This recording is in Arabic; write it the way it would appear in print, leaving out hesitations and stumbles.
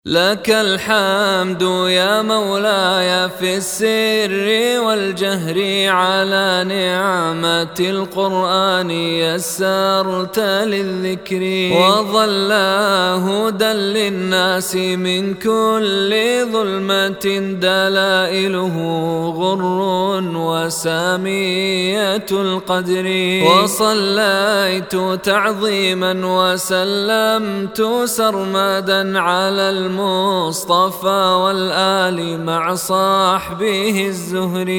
لك الحمد يا مولاي في السر والجهر على نعمة القرآن يسرت للذكر وظل هدى للناس من كل ظلمة دلائله غر وسامية القدر وصليت تعظيما وسلمت سرمدا على المصطفى والآل مع صاحبه الزهري.